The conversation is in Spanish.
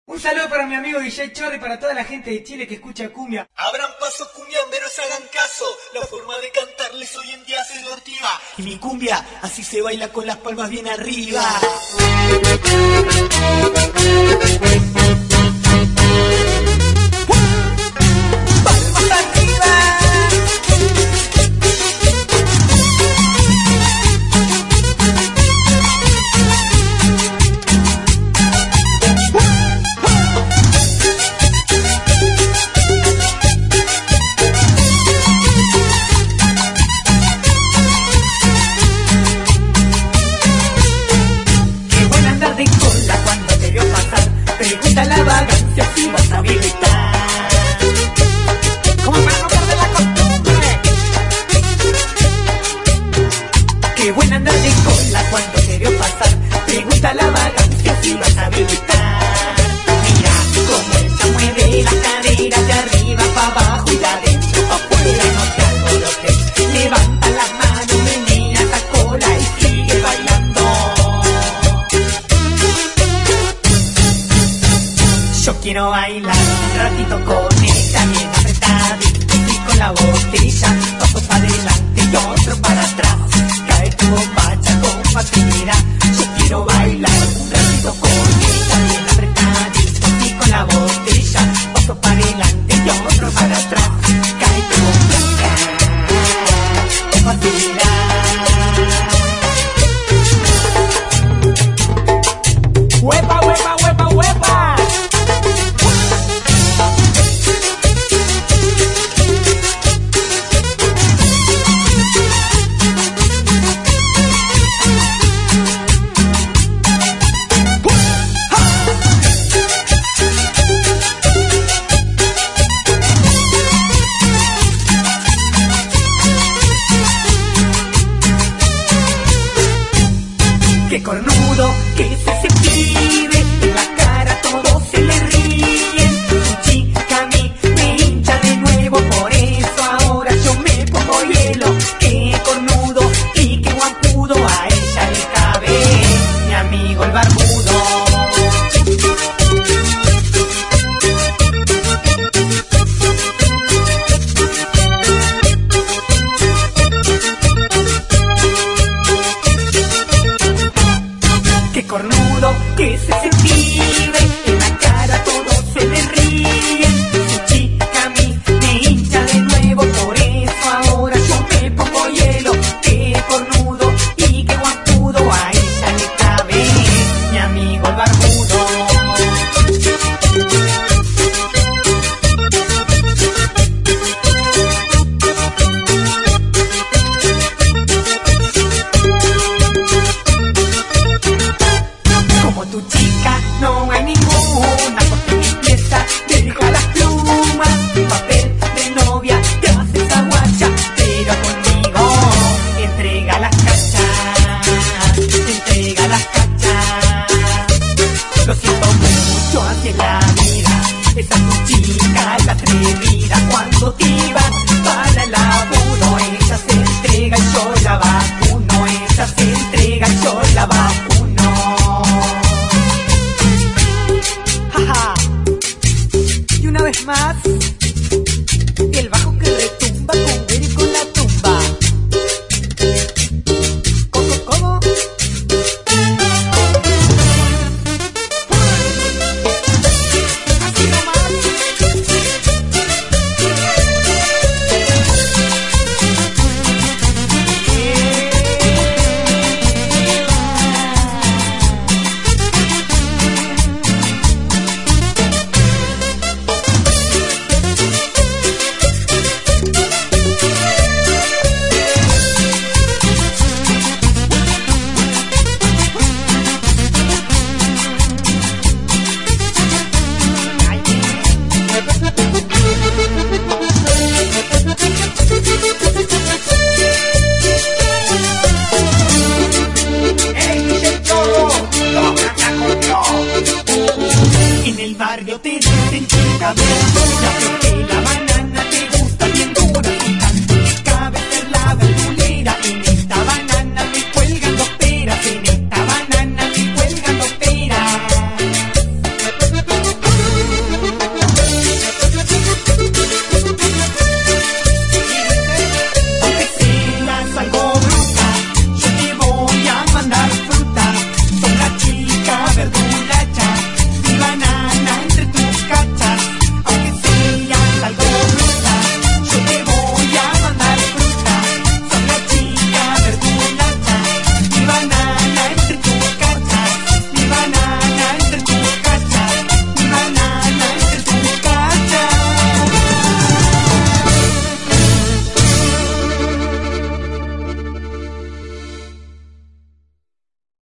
Un saludo para mi amigo DJ Chorri y para toda la gente de Chile que escucha cumbia. Abran paso cumbiamberos, hagan caso. La forma de cantarles hoy en día se dortiva. Y mi cumbia así se baila con las palmas bien arriba. ¡Palmas arriba! Pregunta la vagancia si vas a habilitar. Como para no perder la costumbre. Qué buena andar de cola cuando te vio pasar. Pregunta la vagancia si vas a habilitar. Mira cómo ella mueve la cadera de arriba para abajo y de adentro para afuera. No te alborotes, levanta las manos, menea esa cola y sigue bailando. Yo quiero bailar un ratito con ella bien apretadito y con la botella, paso para adelante y otro para atrás. Cae tu bombacha con facilidad. Yo quiero bailar un ratito con ella bien apretadito y con la botella, paso para adelante y otro para atrás. Cae tu bombacha con facilidad. ¡Huepa, huepa, huepa, huepa! Qué cornudo que es ese pibe, en la cara todos se le ríen. Su chica a mí me hincha de nuevo, por eso ahora yo me pongo hielo. Qué cornudo y qué guampudo, a ella le cabe mi amigo el barbudo. Qué cornudo que es ese pibe, en la cara todos se le ríen. Su chica a mí me hincha de nuevo, por eso ahora yo me pongo hielo. Qué cornudo y qué guapudo, a ella le cabe mi amigo el barbudo. Como tu chica no hay ninguna, porque limpieza deja las plumas. Papel de novia te haces aguacha, pero conmigo entrega las cachas, entrega las cachas. Lo siento mucho hacia la vida, esa tu chica la atrevida. Cuando te ibas para el laburo, ella se entrega y yo la vacuno. Ella se entrega y yo la vacuno. Y una vez más, el bajo que retumba con ver y con la tumba. ¿Cómo? Así nomás. En el barrio te dicen chica, pero